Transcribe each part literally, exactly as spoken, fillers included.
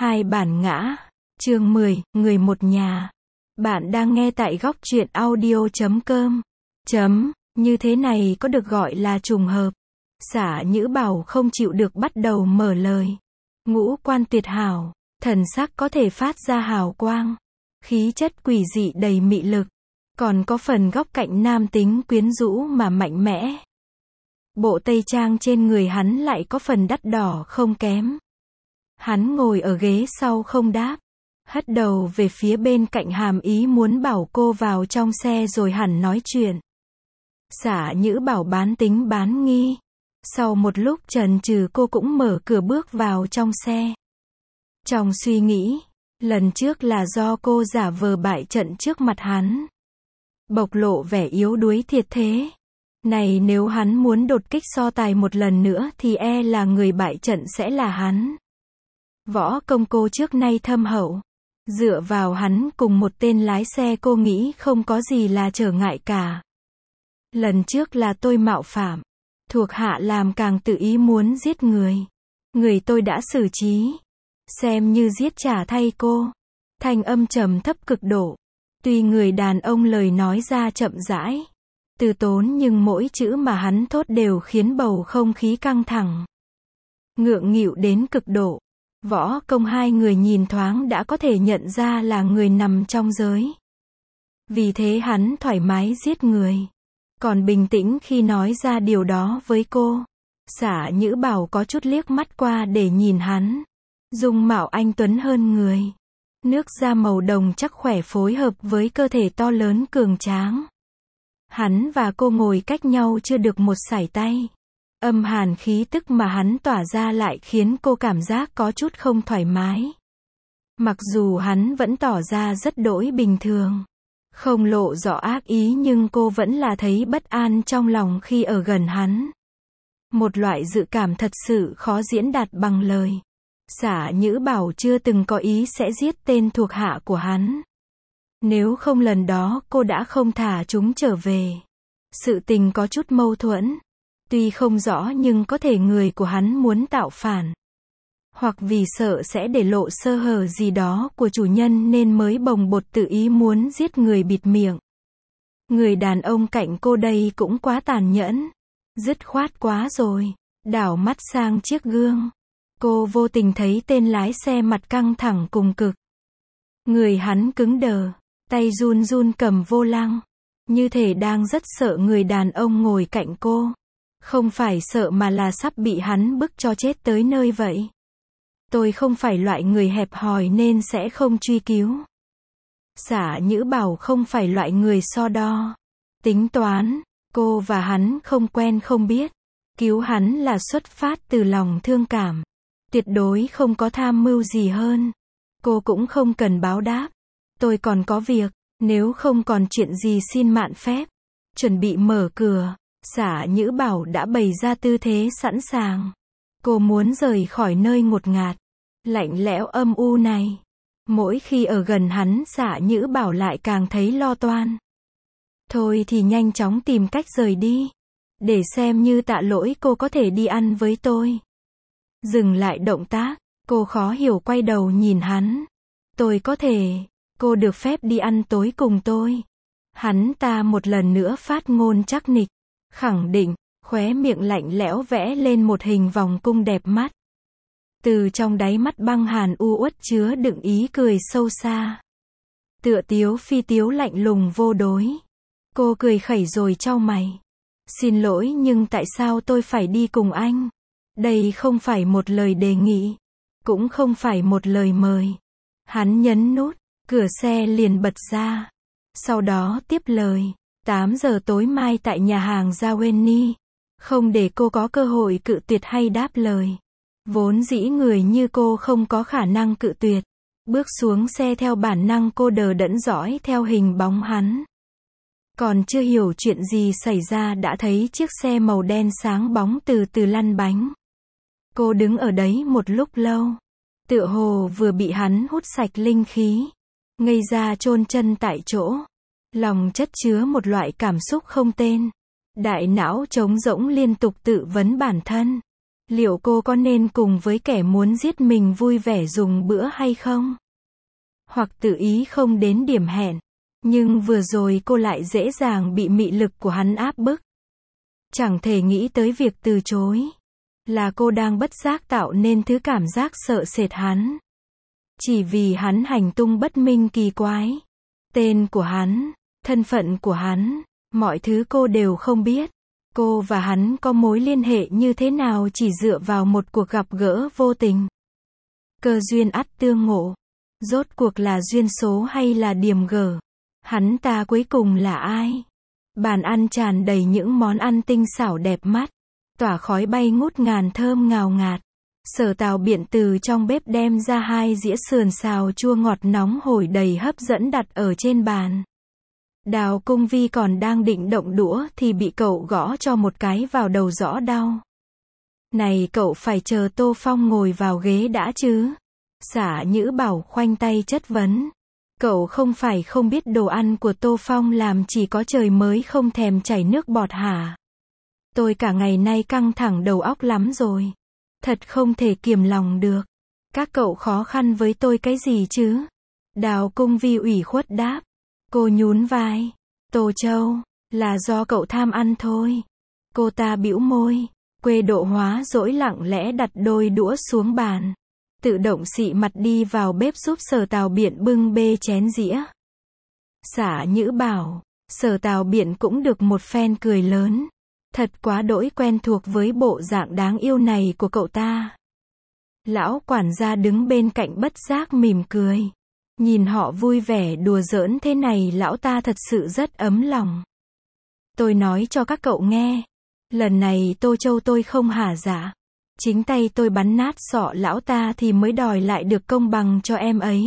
Hai bản ngã. Chương mười, người một nhà. Bạn đang nghe tại góc truyện audio chấm com. Chấm, như thế này có được gọi là trùng hợp. Xả Nhữ Bảo không chịu được bắt đầu mở lời. Ngũ quan tuyệt hảo, thần sắc có thể phát ra hào quang. Khí chất quỷ dị đầy mị lực. Còn có phần góc cạnh nam tính quyến rũ mà mạnh mẽ. Bộ tây trang trên người hắn lại có phần đắt đỏ không kém. Hắn ngồi ở ghế sau không đáp. Hất đầu về phía bên cạnh hàm ý muốn bảo cô vào trong xe rồi hẳn nói chuyện. Xả Nhữ Bảo bán tính bán nghi. Sau một lúc chần chừ cô cũng mở cửa bước vào trong xe. Trong suy nghĩ, lần trước là do cô giả vờ bại trận trước mặt hắn. Bộc lộ vẻ yếu đuối thiệt thế. Này nếu hắn muốn đột kích so tài một lần nữa thì e là người bại trận sẽ là hắn. Võ công cô trước nay thâm hậu. Dựa vào hắn cùng một tên lái xe cô nghĩ không có gì là trở ngại cả. Lần trước là tôi mạo phạm. Thuộc hạ làm càng tự ý muốn giết người. Người tôi đã xử trí. Xem như giết trả thay cô. Thanh âm trầm thấp cực độ. Tuy người đàn ông lời nói ra chậm rãi, từ tốn nhưng mỗi chữ mà hắn thốt đều khiến bầu không khí căng thẳng. Ngượng nghịu đến cực độ. Võ công hai người nhìn thoáng đã có thể nhận ra là người nằm trong giới. Vì thế hắn thoải mái giết người. Còn bình tĩnh khi nói ra điều đó với cô. Xả Nhữ Bảo có chút liếc mắt qua để nhìn hắn. Dung mạo anh tuấn hơn người. Nước da màu đồng chắc khỏe phối hợp với cơ thể to lớn cường tráng. Hắn và cô ngồi cách nhau chưa được một sải tay. Âm hàn khí tức mà hắn tỏa ra lại khiến cô cảm giác có chút không thoải mái. Mặc dù hắn vẫn tỏ ra rất đỗi bình thường, không lộ rõ ác ý nhưng cô vẫn là thấy bất an trong lòng khi ở gần hắn. Một loại dự cảm thật sự khó diễn đạt bằng lời. Xả Nhữ Bảo chưa từng có ý sẽ giết tên thuộc hạ của hắn. Nếu không lần đó cô đã không thả chúng trở về. Sự tình có chút mâu thuẫn. Tuy không rõ nhưng có thể người của hắn muốn tạo phản. Hoặc vì sợ sẽ để lộ sơ hở gì đó của chủ nhân nên mới bồng bột tự ý muốn giết người bịt miệng. Người đàn ông cạnh cô đây cũng quá tàn nhẫn. Dứt khoát quá rồi. Đảo mắt sang chiếc gương. Cô vô tình thấy tên lái xe mặt căng thẳng cùng cực. Người hắn cứng đờ. Tay run run cầm vô lăng. Như thể đang rất sợ người đàn ông ngồi cạnh cô. Không phải sợ mà là sắp bị hắn bức cho chết tới nơi vậy. Tôi không phải loại người hẹp hòi nên sẽ không truy cứu. Xả Nhữ Bảo không phải loại người so đo. Tính toán. Cô và hắn không quen không biết. Cứu hắn là xuất phát từ lòng thương cảm. Tuyệt đối không có tham mưu gì hơn. Cô cũng không cần báo đáp. Tôi còn có việc. Nếu không còn chuyện gì xin mạn phép. Chuẩn bị mở cửa. Xả Nhữ Bảo đã bày ra tư thế sẵn sàng. Cô muốn rời khỏi nơi ngột ngạt, lạnh lẽo âm u này. Mỗi khi ở gần hắn Xả Nhữ Bảo lại càng thấy lo toan. Thôi thì nhanh chóng tìm cách rời đi. Để xem như tạ lỗi cô có thể đi ăn với tôi. Dừng lại động tác, cô khó hiểu quay đầu nhìn hắn. Tôi có thể, cô được phép đi ăn tối cùng tôi. Hắn ta một lần nữa phát ngôn chắc nịch. Khẳng định, khóe miệng lạnh lẽo vẽ lên một hình vòng cung đẹp mắt. Từ trong đáy mắt băng hàn u uất chứa đựng ý cười sâu xa. Tựa tiếu phi tiếu lạnh lùng vô đối. Cô cười khẩy rồi chau mày. Xin lỗi nhưng tại sao tôi phải đi cùng anh? Đây không phải một lời đề nghị. Cũng không phải một lời mời. Hắn nhấn nút, cửa xe liền bật ra. Sau đó tiếp lời. tám giờ tối mai tại nhà hàng Jaweni. Không để cô có cơ hội cự tuyệt hay đáp lời. Vốn dĩ người như cô không có khả năng cự tuyệt. Bước xuống xe theo bản năng cô đờ đẫn dõi theo hình bóng hắn. Còn chưa hiểu chuyện gì xảy ra đã thấy chiếc xe màu đen sáng bóng từ từ lăn bánh. Cô đứng ở đấy một lúc lâu. Tựa hồ vừa bị hắn hút sạch linh khí. Ngây ra chôn chân tại chỗ. Lòng chất chứa một loại cảm xúc không tên. Đại não trống rỗng liên tục tự vấn bản thân. Liệu cô có nên cùng với kẻ muốn giết mình vui vẻ dùng bữa hay không? Hoặc tự ý không đến điểm hẹn. Nhưng vừa rồi cô lại dễ dàng bị mị lực của hắn áp bức. Chẳng thể nghĩ tới việc từ chối. Là cô đang bất giác tạo nên thứ cảm giác sợ sệt hắn. Chỉ vì hắn hành tung bất minh kỳ quái. Tên của hắn, thân phận của hắn, mọi thứ cô đều không biết. Cô và hắn có mối liên hệ như thế nào chỉ dựa vào một cuộc gặp gỡ vô tình. Cơ duyên ắt tương ngộ. Rốt cuộc là duyên số hay là điềm gở? Hắn ta cuối cùng là ai? Bàn ăn tràn đầy những món ăn tinh xảo đẹp mắt. Tỏa khói bay ngút ngàn thơm ngào ngạt. Sở Tào Biện từ trong bếp đem ra hai dĩa sườn xào chua ngọt nóng hổi đầy hấp dẫn đặt ở trên bàn. Đào Cung Vi còn đang định động đũa thì bị cậu gõ cho một cái vào đầu rõ đau. Này cậu phải chờ Tô Phong ngồi vào ghế đã chứ? Xả Nhữ Bảo khoanh tay chất vấn. Cậu không phải không biết đồ ăn của Tô Phong làm chỉ có trời mới không thèm chảy nước bọt hả? Tôi cả ngày nay căng thẳng đầu óc lắm rồi. Thật không thể kiềm lòng được. Các cậu khó khăn với tôi cái gì chứ? Đào Cung Vi ủy khuất đáp. Cô nhún vai. Tô Châu, là do cậu tham ăn thôi. Cô ta bĩu môi. Quê Độ Hóa dỗi lặng lẽ đặt đôi đũa xuống bàn. Tự động xị mặt đi vào bếp giúp Sở Tào Biện bưng bê chén dĩa. Xả Nhữ Bảo, Sở Tào Biện cũng được một phen cười lớn. Thật quá đỗi quen thuộc với bộ dạng đáng yêu này của cậu ta. Lão quản gia đứng bên cạnh bất giác mỉm cười. Nhìn họ vui vẻ đùa giỡn thế này lão ta thật sự rất ấm lòng. Tôi nói cho các cậu nghe. Lần này Tô Châu tôi không hả dạ. Chính tay tôi bắn nát sọ lão ta thì mới đòi lại được công bằng cho em ấy.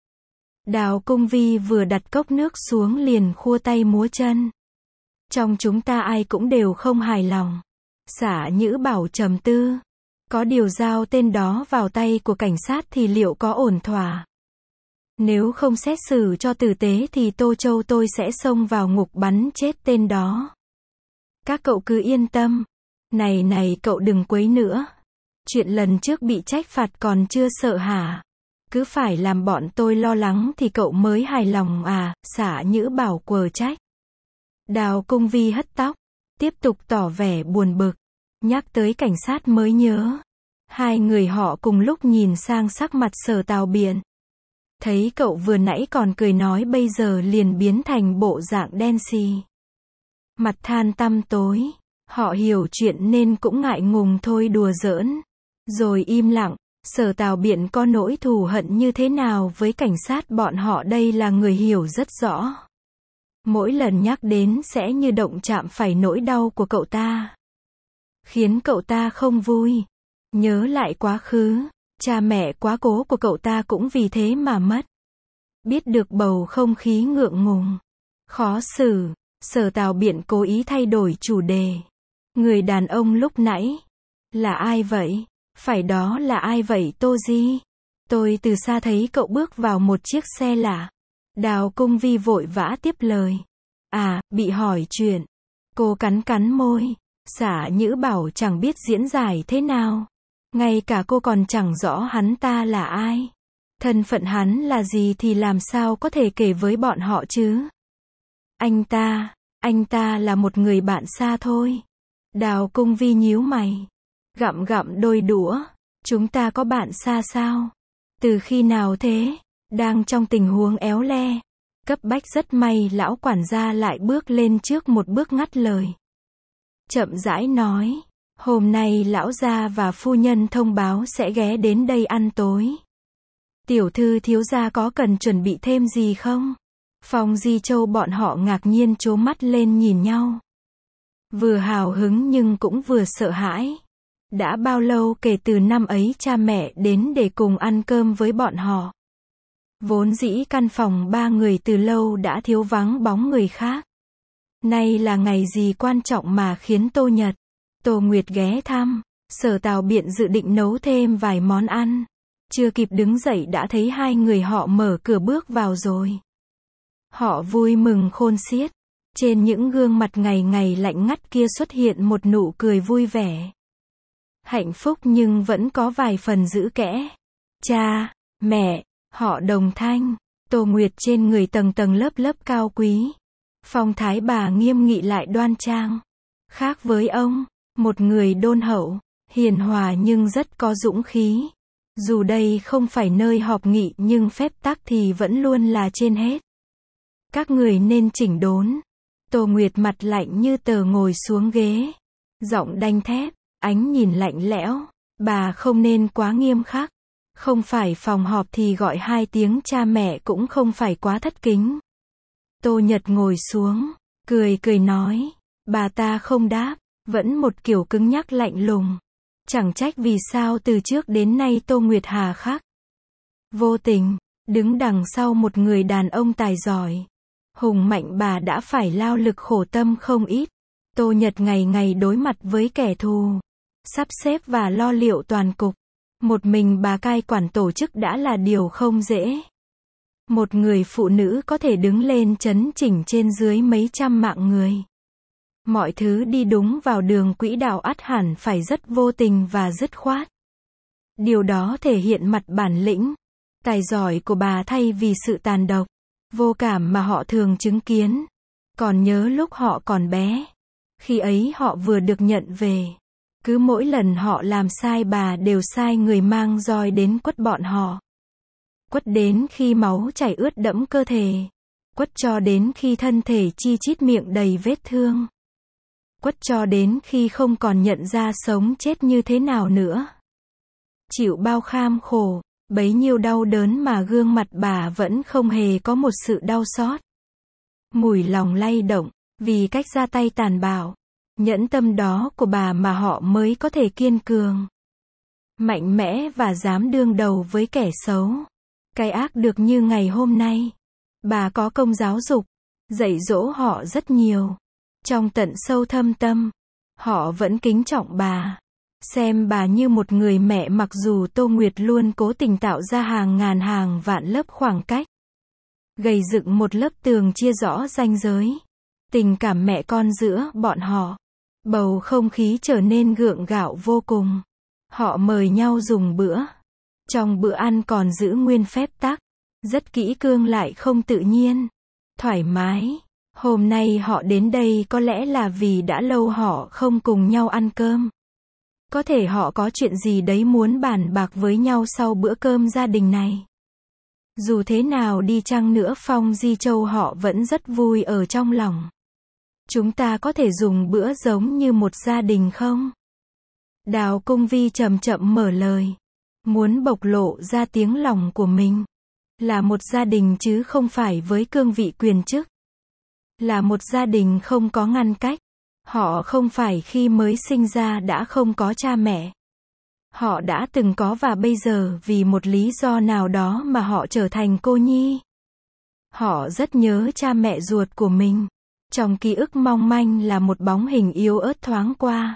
Đào Cung Vi vừa đặt cốc nước xuống liền khua tay múa chân. Trong chúng ta ai cũng đều không hài lòng. Xả Nhữ Bảo trầm tư. Có điều giao tên đó vào tay của cảnh sát thì liệu có ổn thỏa? Nếu không xét xử cho tử tế thì Tô Châu tôi sẽ xông vào ngục bắn chết tên đó. Các cậu cứ yên tâm. Này này cậu đừng quấy nữa. Chuyện lần trước bị trách phạt còn chưa sợ hả? Cứ phải làm bọn tôi lo lắng thì cậu mới hài lòng à? Xả Nhữ Bảo quờ trách. Đào Cung Vi hất tóc. Tiếp tục tỏ vẻ buồn bực. Nhắc tới cảnh sát mới nhớ. Hai người họ cùng lúc nhìn sang sắc mặt Sở Tào Biện. Thấy cậu vừa nãy còn cười nói bây giờ liền biến thành bộ dạng đen xì. Mặt than tăm tối. Họ hiểu chuyện nên cũng ngại ngùng thôi đùa giỡn. Rồi im lặng. Sở Tào Biện có nỗi thù hận như thế nào với cảnh sát bọn họ đây là người hiểu rất rõ. Mỗi lần nhắc đến sẽ như động chạm phải nỗi đau của cậu ta. Khiến cậu ta không vui. Nhớ lại quá khứ. Cha mẹ quá cố của cậu ta cũng vì thế mà mất. Biết được bầu không khí ngượng ngùng. Khó xử. Sở Tào Biện cố ý thay đổi chủ đề. Người đàn ông lúc nãy. Là ai vậy? Phải đó là ai vậy Tô Di? Tôi từ xa thấy cậu bước vào một chiếc xe lạ. Đào Cung Vi vội vã tiếp lời. À, bị hỏi chuyện. Cô cắn cắn môi. Xả Nhữ Bảo chẳng biết diễn giải thế nào. Ngay cả cô còn chẳng rõ hắn ta là ai. Thân phận hắn là gì thì làm sao có thể kể với bọn họ chứ? Anh ta, anh ta là một người bạn xa thôi. Đào Cung Vi nhíu mày. Gặm gặm đôi đũa. Chúng ta có bạn xa sao? Từ khi nào thế? Đang trong tình huống éo le. Cấp bách rất may lão quản gia lại bước lên trước một bước ngắt lời. Chậm rãi nói. Hôm nay lão gia và phu nhân thông báo sẽ ghé đến đây ăn tối. Tiểu thư thiếu gia có cần chuẩn bị thêm gì không? Phong Di Châu bọn họ ngạc nhiên trố mắt lên nhìn nhau. Vừa hào hứng nhưng cũng vừa sợ hãi. Đã bao lâu kể từ năm ấy cha mẹ đến để cùng ăn cơm với bọn họ. Vốn dĩ căn phòng ba người từ lâu đã thiếu vắng bóng người khác. Nay là ngày gì quan trọng mà khiến Tô Nhật, Tô Nguyệt ghé thăm. Sở Tào Biện dự định nấu thêm vài món ăn. Chưa kịp đứng dậy đã thấy hai người họ mở cửa bước vào rồi. Họ vui mừng khôn xiết. Trên những gương mặt ngày ngày lạnh ngắt kia xuất hiện một nụ cười vui vẻ. hạnh phúc nhưng vẫn có vài phần giữ kẽ. Cha, mẹ, họ Đồng Thanh, Tô Nguyệt trên người tầng tầng lớp lớp cao quý. Phong thái bà nghiêm nghị lại đoan trang. Khác với ông, một người đôn hậu, hiền hòa nhưng rất có dũng khí. Dù đây không phải nơi họp nghị nhưng phép tắc thì vẫn luôn là trên hết. Các người nên chỉnh đốn. Tô Nguyệt mặt lạnh như tờ ngồi xuống ghế. Giọng đanh thép, ánh nhìn lạnh lẽo. Bà không nên quá nghiêm khắc. Không phải phòng họp thì gọi hai tiếng cha mẹ cũng không phải quá thất kính. Tô Nhật ngồi xuống, cười cười nói. Bà ta không đáp, vẫn một kiểu cứng nhắc lạnh lùng. Chẳng trách vì sao từ trước đến nay Tô Nguyệt hà khắc. Vô tình, đứng đằng sau một người đàn ông tài giỏi. Hùng mạnh bà đã phải lao lực khổ tâm không ít. Tô Nhật ngày ngày đối mặt với kẻ thù. Sắp xếp và lo liệu toàn cục. Một mình bà cai quản tổ chức đã là điều không dễ. Một người phụ nữ có thể đứng lên chấn chỉnh trên dưới mấy trăm mạng người. Mọi thứ đi đúng vào đường quỹ đạo ắt hẳn phải rất vô tình và dứt khoát. Điều đó thể hiện mặt bản lĩnh, tài giỏi của bà thay vì sự tàn độc, vô cảm mà họ thường chứng kiến. Còn nhớ lúc họ còn bé, khi ấy họ vừa được nhận về. Cứ mỗi lần họ làm sai bà đều sai người mang roi đến quất bọn họ. Quất đến khi máu chảy ướt đẫm cơ thể. Quất cho đến khi thân thể chi chít miệng đầy vết thương. Quất cho đến khi không còn nhận ra sống chết như thế nào nữa. Chịu bao kham khổ, bấy nhiêu đau đớn mà gương mặt bà vẫn không hề có một sự đau xót. Mùi lòng lay động, vì cách ra tay tàn bạo, nhẫn tâm đó của bà mà họ mới có thể kiên cường, mạnh mẽ và dám đương đầu với kẻ xấu. Cái ác được như ngày hôm nay. Bà có công giáo dục, dạy dỗ họ rất nhiều. Trong tận sâu thâm tâm, họ vẫn kính trọng bà. Xem bà như một người mẹ mặc dù Tô Nguyệt luôn cố tình tạo ra hàng ngàn hàng vạn lớp khoảng cách. Gầy dựng một lớp tường chia rõ ranh giới. Tình cảm mẹ con giữa bọn họ. Bầu không khí trở nên gượng gạo vô cùng. Họ mời nhau dùng bữa. Trong bữa ăn còn giữ nguyên phép tắc. Rất kỹ cương lại không tự nhiên. Thoải mái. Hôm nay họ đến đây có lẽ là vì đã lâu họ không cùng nhau ăn cơm. Có thể họ có chuyện gì đấy muốn bàn bạc với nhau sau bữa cơm gia đình này. Dù thế nào đi chăng nữa Phong Di Châu họ vẫn rất vui ở trong lòng. Chúng ta có thể dùng bữa giống như một gia đình không? Đào Cung Vi chậm chậm mở lời. Muốn bộc lộ ra tiếng lòng của mình. Là một gia đình chứ không phải với cương vị quyền chức. Là một gia đình không có ngăn cách. Họ không phải khi mới sinh ra đã không có cha mẹ. Họ đã từng có và bây giờ vì một lý do nào đó mà họ trở thành cô nhi. Họ rất nhớ cha mẹ ruột của mình. Trong ký ức mong manh là một bóng hình yếu ớt thoáng qua.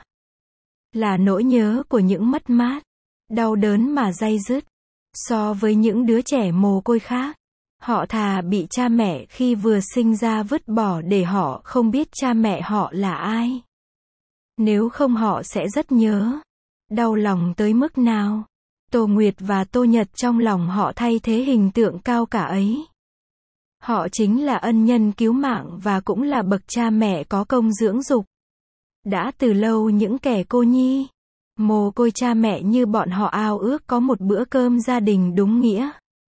Là nỗi nhớ của những mất mát, đau đớn mà day dứt. So với những đứa trẻ mồ côi khác, họ thà bị cha mẹ khi vừa sinh ra vứt bỏ để họ không biết cha mẹ họ là ai. Nếu không họ sẽ rất nhớ. Đau lòng tới mức nào. Tô Nguyệt và Tô Nhật trong lòng họ thay thế hình tượng cao cả ấy. Họ chính là ân nhân cứu mạng và cũng là bậc cha mẹ có công dưỡng dục. Đã từ lâu những kẻ cô nhi, mồ côi cha mẹ như bọn họ ao ước có một bữa cơm gia đình đúng nghĩa.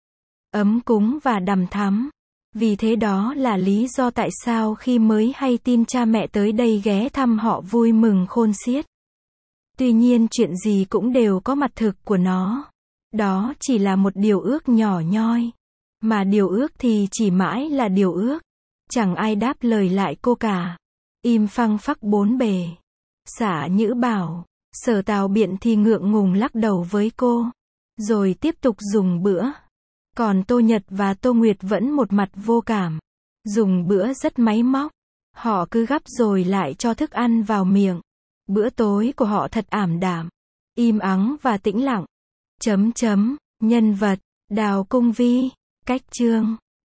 Ấm cúng và đằm thắm. Vì thế đó là lý do tại sao khi mới hay tin cha mẹ tới đây ghé thăm họ vui mừng khôn xiết. Tuy nhiên chuyện gì cũng đều có mặt thực của nó. Đó chỉ là một điều ước nhỏ nhoi. Mà điều ước thì chỉ mãi là điều ước. Chẳng ai đáp lời lại cô cả. Im phăng phắc bốn bề. Xả Nhữ bảo. Sở Tào Biện thì ngượng ngùng lắc đầu với cô. Rồi tiếp tục dùng bữa. Còn Tô Nhật và Tô Nguyệt vẫn một mặt vô cảm. Dùng bữa rất máy móc. Họ cứ gắp rồi lại cho thức ăn vào miệng. Bữa tối của họ thật ảm đạm. Im ắng và tĩnh lặng. Chấm chấm. Nhân vật. Đào Cung Vi. Cách chương.